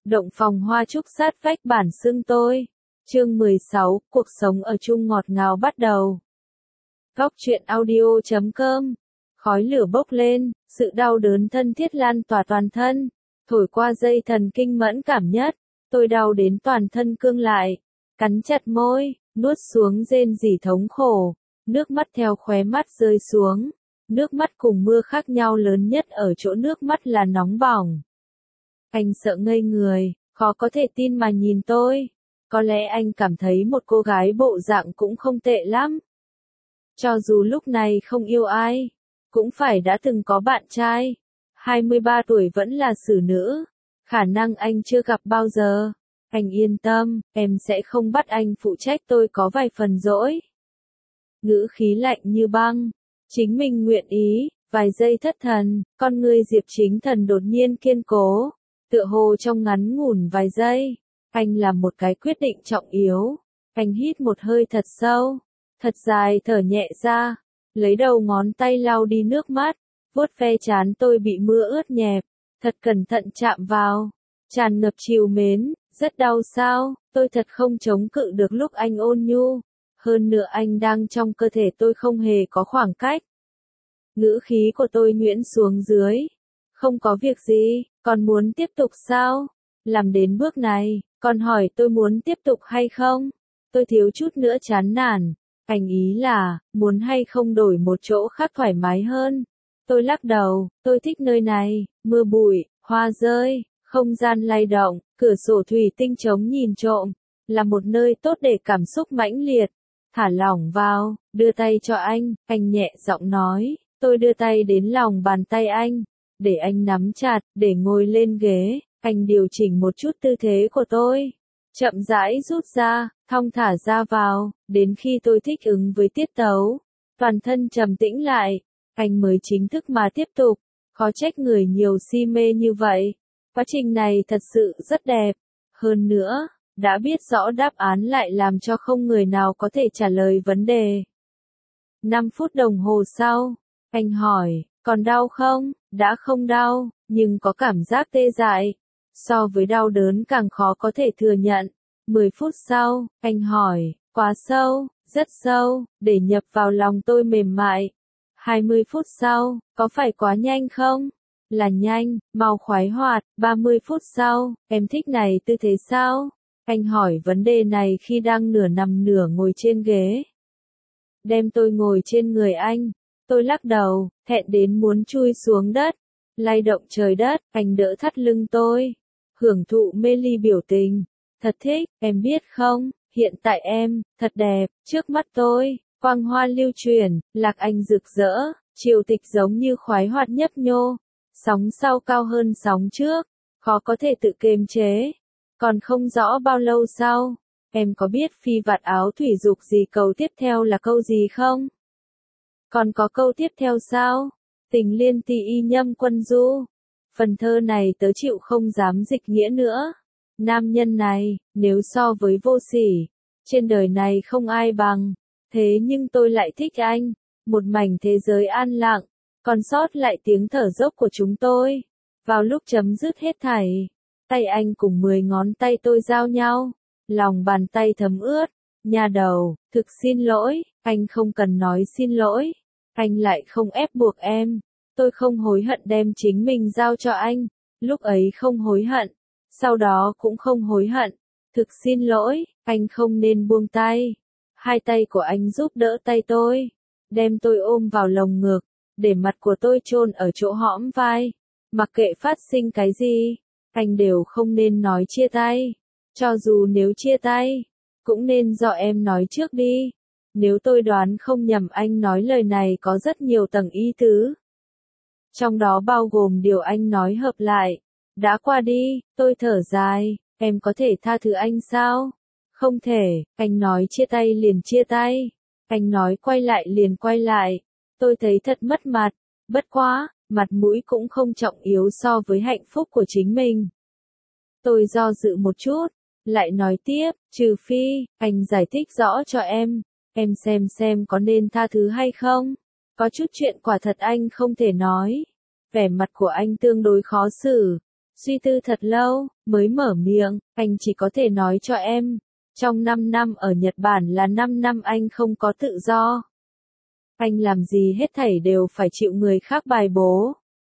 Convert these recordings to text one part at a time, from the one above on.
Động phòng hoa trúc sát vách bản xưng tôi. Chương 16, cuộc sống ở chung ngọt ngào bắt đầu. Góc truyện audio.com. Khói lửa bốc lên, sự đau đớn thân thiết lan tỏa toàn thân, thổi qua dây thần kinh mẫn cảm nhất, tôi đau đến toàn thân cương lại, cắn chặt môi, nuốt xuống rên rỉ thống khổ, nước mắt theo khóe mắt rơi xuống. Nước mắt cùng mưa khác nhau lớn nhất ở chỗ nước mắt là nóng bỏng. Anh sợ ngây người, khó có thể tin mà nhìn tôi. Có lẽ anh cảm thấy một cô gái bộ dạng cũng không tệ lắm. Cho dù lúc này không yêu ai, cũng phải đã từng có bạn trai. 23 tuổi vẫn là xử nữ. Khả năng anh chưa gặp bao giờ. Anh yên tâm, em sẽ không bắt anh phụ trách, tôi có vài phần dỗi. Ngữ khí lạnh như băng. Chính mình nguyện ý. Vài giây thất thần, con ngươi Diệp Chính Thần đột nhiên kiên cố. Tựa hồ trong ngắn ngủn vài giây, anh làm một cái quyết định trọng yếu. Anh hít một hơi thật sâu, thật dài, thở nhẹ ra, lấy đầu ngón tay lau đi nước mắt, vuốt ve trán tôi bị mưa ướt nhẹp, thật cẩn thận chạm vào, tràn ngập trìu mến. Rất đau sao? Tôi thật không chống cự được lúc anh ôn nhu. Hơn nữa anh đang trong cơ thể tôi, không hề có khoảng cách. Ngữ khí của tôi nhuyễn xuống dưới. Không có việc gì, còn muốn tiếp tục sao? Làm đến bước này, còn hỏi tôi muốn tiếp tục hay không? Tôi thiếu chút nữa chán nản. Anh ý là, muốn hay không đổi một chỗ khác thoải mái hơn? Tôi lắc đầu, tôi thích nơi này, mưa bụi, hoa rơi, không gian lay động, cửa sổ thủy tinh trống nhìn trộm, là một nơi tốt để cảm xúc mãnh liệt. Thả lỏng vào, đưa tay cho anh nhẹ giọng nói. Tôi đưa tay đến lòng bàn tay anh, để anh nắm chặt, để ngồi lên ghế, anh điều chỉnh một chút tư thế của tôi. Chậm rãi rút ra, thong thả ra vào, đến khi tôi thích ứng với tiết tấu, toàn thân trầm tĩnh lại, anh mới chính thức mà tiếp tục. Khó trách người nhiều si mê như vậy. Quá trình này thật sự rất đẹp. Hơn nữa, đã biết rõ đáp án lại làm cho không người nào có thể trả lời vấn đề. 5 phút đồng hồ sau, anh hỏi, còn đau không? Đã không đau, nhưng có cảm giác tê dại. So với đau đớn càng khó có thể thừa nhận. 10 phút sau, anh hỏi, quá sâu, rất sâu, để nhập vào lòng tôi mềm mại. 20 phút sau, có phải quá nhanh không? Là nhanh, mau khoái hoạt. 30 phút sau, em thích này tư thế sao? Anh hỏi vấn đề này khi đang nửa nằm nửa ngồi trên ghế. Đem tôi ngồi trên người anh. Tôi lắc đầu, thẹn đến muốn chui xuống đất. Lay động trời đất, anh đỡ thắt lưng tôi. Hưởng thụ mê ly biểu tình. Thật thích, em biết không, hiện tại em, thật đẹp, trước mắt tôi, quang hoa lưu truyền, lạc anh rực rỡ, triều tịch giống như khoái hoạt nhấp nhô. Sóng sau cao hơn sóng trước, khó có thể tự kiềm chế. Còn không rõ bao lâu sau, em có biết phi vạt áo thủy dục gì câu tiếp theo là câu gì không? Còn có câu tiếp theo sao? Tình liên ti y nhâm quân du. Phần thơ này tớ chịu không dám dịch nghĩa nữa. Nam nhân này, nếu so với vô sỉ, trên đời này không ai bằng. Thế nhưng tôi lại thích anh. Một mảnh thế giới an lặng, còn sót lại tiếng thở dốc của chúng tôi. Vào lúc chấm dứt hết thảy, tay anh cùng 10 ngón tay tôi giao nhau. Lòng bàn tay thấm ướt. Nhà đầu, thực xin lỗi, anh không cần nói xin lỗi. Anh lại không ép buộc em. Tôi không hối hận đem chính mình giao cho anh. Lúc ấy không hối hận. Sau đó cũng không hối hận. Thực xin lỗi, anh không nên buông tay. Hai tay của anh giúp đỡ tay tôi. Đem tôi ôm vào lồng ngực. Để mặt của tôi chôn ở chỗ hõm vai. Mặc kệ phát sinh cái gì, anh đều không nên nói chia tay. Cho dù nếu chia tay, cũng nên do em nói trước đi. Nếu tôi đoán không nhầm, anh nói lời này có rất nhiều tầng ý tứ. Trong đó bao gồm điều anh nói hợp lại. Đã qua đi, tôi thở dài, em có thể tha thứ anh sao? Không thể, anh nói chia tay liền chia tay. Anh nói quay lại liền quay lại. Tôi thấy thật mất mặt, bất quá, mặt mũi cũng không trọng yếu so với hạnh phúc của chính mình. Tôi do dự một chút, lại nói tiếp, trừ phi, anh giải thích rõ cho em xem có nên tha thứ hay không. Có chút chuyện quả thật anh không thể nói. Vẻ mặt của anh tương đối khó xử. Suy tư thật lâu, mới mở miệng, anh chỉ có thể nói cho em. Trong 5 năm ở Nhật Bản là 5 năm anh không có tự do. Anh làm gì hết thảy đều phải chịu người khác bài bố.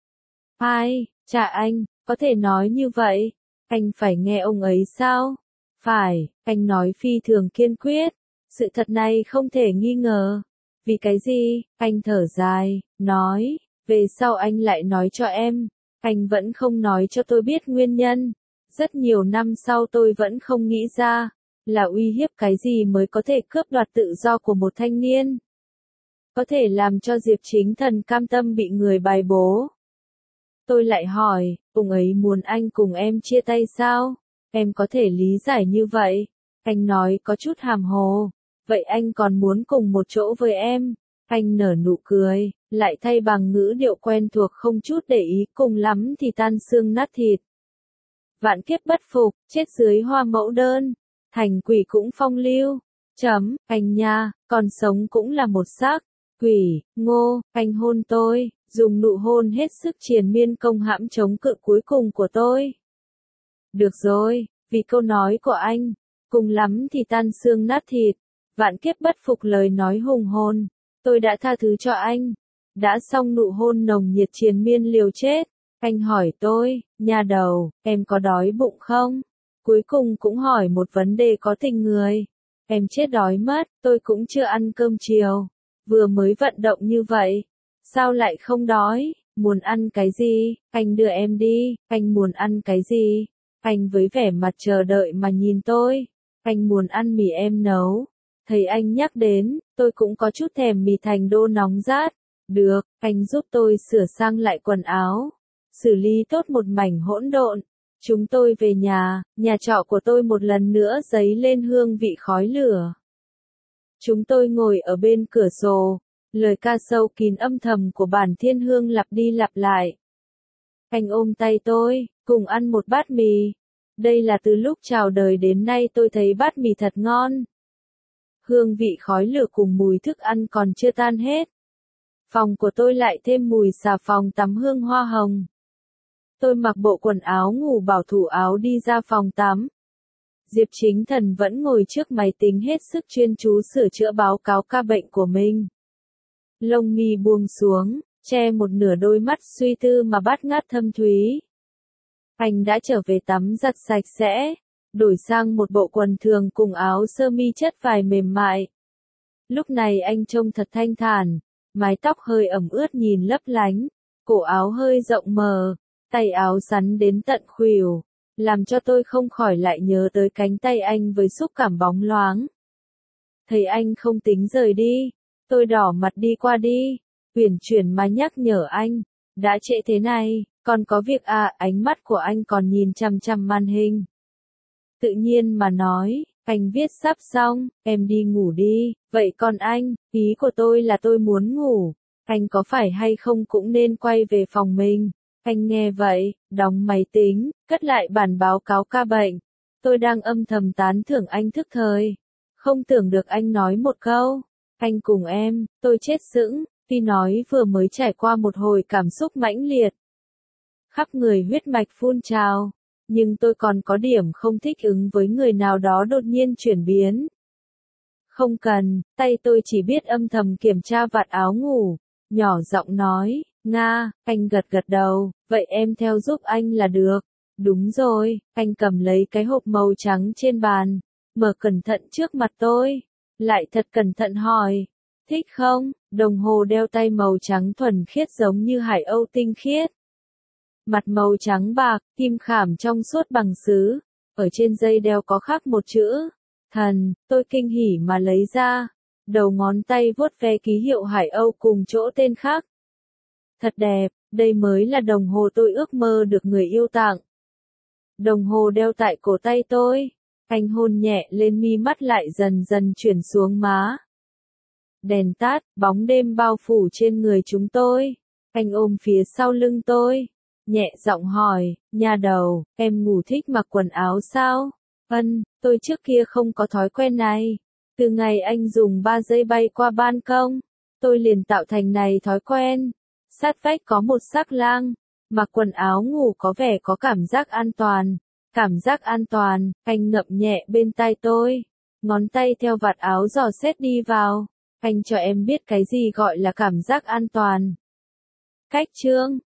Ai, cha anh, có thể nói như vậy? Anh phải nghe ông ấy sao? Phải, anh nói phi thường kiên quyết. Sự thật này không thể nghi ngờ. Vì cái gì? Anh thở dài, nói, về sau anh lại nói cho em. Anh vẫn không nói cho tôi biết nguyên nhân. Rất nhiều năm sau tôi vẫn không nghĩ ra, là uy hiếp cái gì mới có thể cướp đoạt tự do của một thanh niên. Có thể làm cho Diệp Chính Thần cam tâm bị người bài bố. Tôi lại hỏi, ông ấy muốn anh cùng em chia tay sao? Em có thể lý giải như vậy. Anh nói có chút hàm hồ. Vậy anh còn muốn cùng một chỗ với em? Anh nở nụ cười, lại thay bằng ngữ điệu quen thuộc không chút để ý, cùng lắm thì tan xương nát thịt. Vạn kiếp bất phục, chết dưới hoa mẫu đơn. Thành quỷ cũng phong lưu. Anh nha, còn sống cũng là một xác. Quỷ, ngô, anh hôn tôi, dùng nụ hôn hết sức triền miên công hãm chống cự cuối cùng của tôi. Được rồi, vì câu nói của anh, cùng lắm thì tan xương nát thịt, vạn kiếp bất phục lời nói hùng hồn, tôi đã tha thứ cho anh. Đã xong nụ hôn nồng nhiệt triền miên liều chết, anh hỏi tôi, nha đầu, em có đói bụng không? Cuối cùng cũng hỏi một vấn đề có tình người. Em chết đói mất, tôi cũng chưa ăn cơm chiều. Vừa mới vận động như vậy, sao lại không đói? Muốn ăn cái gì? Anh đưa em đi, anh muốn ăn cái gì? Anh với vẻ mặt chờ đợi mà nhìn tôi. Anh muốn ăn mì em nấu. Thấy anh nhắc đến, tôi cũng có chút thèm mì thành đô nóng rát. Được, anh giúp tôi sửa sang lại quần áo. Xử lý tốt một mảnh hỗn độn. Chúng tôi về nhà trọ của tôi một lần nữa dấy lên hương vị khói lửa. Chúng tôi ngồi ở bên cửa sổ, lời ca sâu kín âm thầm của bản thiên hương lặp đi lặp lại. Anh ôm tay tôi, cùng ăn một bát mì. Đây là từ lúc chào đời đến nay tôi thấy bát mì thật ngon. Hương vị khói lửa cùng mùi thức ăn còn chưa tan hết. Phòng của tôi lại thêm mùi xà phòng tắm hương hoa hồng. Tôi mặc bộ quần áo ngủ bảo thủ áo đi ra phòng tắm. Diệp Chính Thần vẫn ngồi trước máy tính hết sức chuyên chú sửa chữa báo cáo ca bệnh của mình. Lông mi buông xuống, che một nửa đôi mắt suy tư mà bát ngát thâm thúy. Anh đã trở về tắm giặt sạch sẽ, đổi sang một bộ quần thường cùng áo sơ mi chất vải mềm mại. Lúc này anh trông thật thanh thản, mái tóc hơi ẩm ướt nhìn lấp lánh, cổ áo hơi rộng mờ, tay áo sắn đến tận khuỷu, làm cho tôi không khỏi lại nhớ tới cánh tay anh với xúc cảm bóng loáng. Thấy anh không tính rời đi, tôi đỏ mặt đi qua đi, uyển chuyển mà nhắc nhở anh, đã trễ thế này, còn có việc à? Ánh mắt của anh còn nhìn chằm chằm màn hình. Tự nhiên mà nói, anh viết sắp xong, em đi ngủ đi, vậy còn anh, ý của tôi là tôi muốn ngủ, anh có phải hay không cũng nên quay về phòng mình. Anh nghe vậy, đóng máy tính, cất lại bản báo cáo ca bệnh. Tôi đang âm thầm tán thưởng anh thức thời. Không tưởng được anh nói một câu. Anh cùng em, tôi chết sững, tuy nói vừa mới trải qua một hồi cảm xúc mãnh liệt. Khắp người huyết mạch phun trào. Nhưng tôi còn có điểm không thích ứng với người nào đó đột nhiên chuyển biến. Không cần, tay tôi chỉ biết âm thầm kiểm tra vạt áo ngủ. Nhỏ giọng nói, Nga, anh gật gật đầu, vậy em theo giúp anh là được. Đúng rồi, anh cầm lấy cái hộp màu trắng trên bàn, mở cẩn thận trước mặt tôi, lại thật cẩn thận hỏi, thích không? Đồng hồ đeo tay màu trắng thuần khiết giống như hải âu tinh khiết. Mặt màu trắng bạc, kim khảm trong suốt bằng sứ, ở trên dây đeo có khắc một chữ, thần, tôi kinh hỉ mà lấy ra, đầu ngón tay vuốt ve ký hiệu hải âu cùng chỗ tên khác. Thật đẹp, đây mới là đồng hồ tôi ước mơ được người yêu tặng. Đồng hồ đeo tại cổ tay tôi, anh hôn nhẹ lên mi mắt lại dần dần chuyển xuống má. Đèn tắt, bóng đêm bao phủ trên người chúng tôi, anh ôm phía sau lưng tôi, nhẹ giọng hỏi, nha đầu, em ngủ thích mặc quần áo sao? Tôi trước kia không có thói quen này. Từ ngày anh dùng 3 giây bay qua ban công, tôi liền tạo thành này thói quen. Sát vách có một xác lang, Mặc quần áo ngủ có vẻ có cảm giác an toàn. Cảm giác an toàn, anh ngậm nhẹ bên tai tôi. Ngón tay theo vạt áo dò xét đi vào. Anh cho em biết cái gì gọi là cảm giác an toàn. Cách chương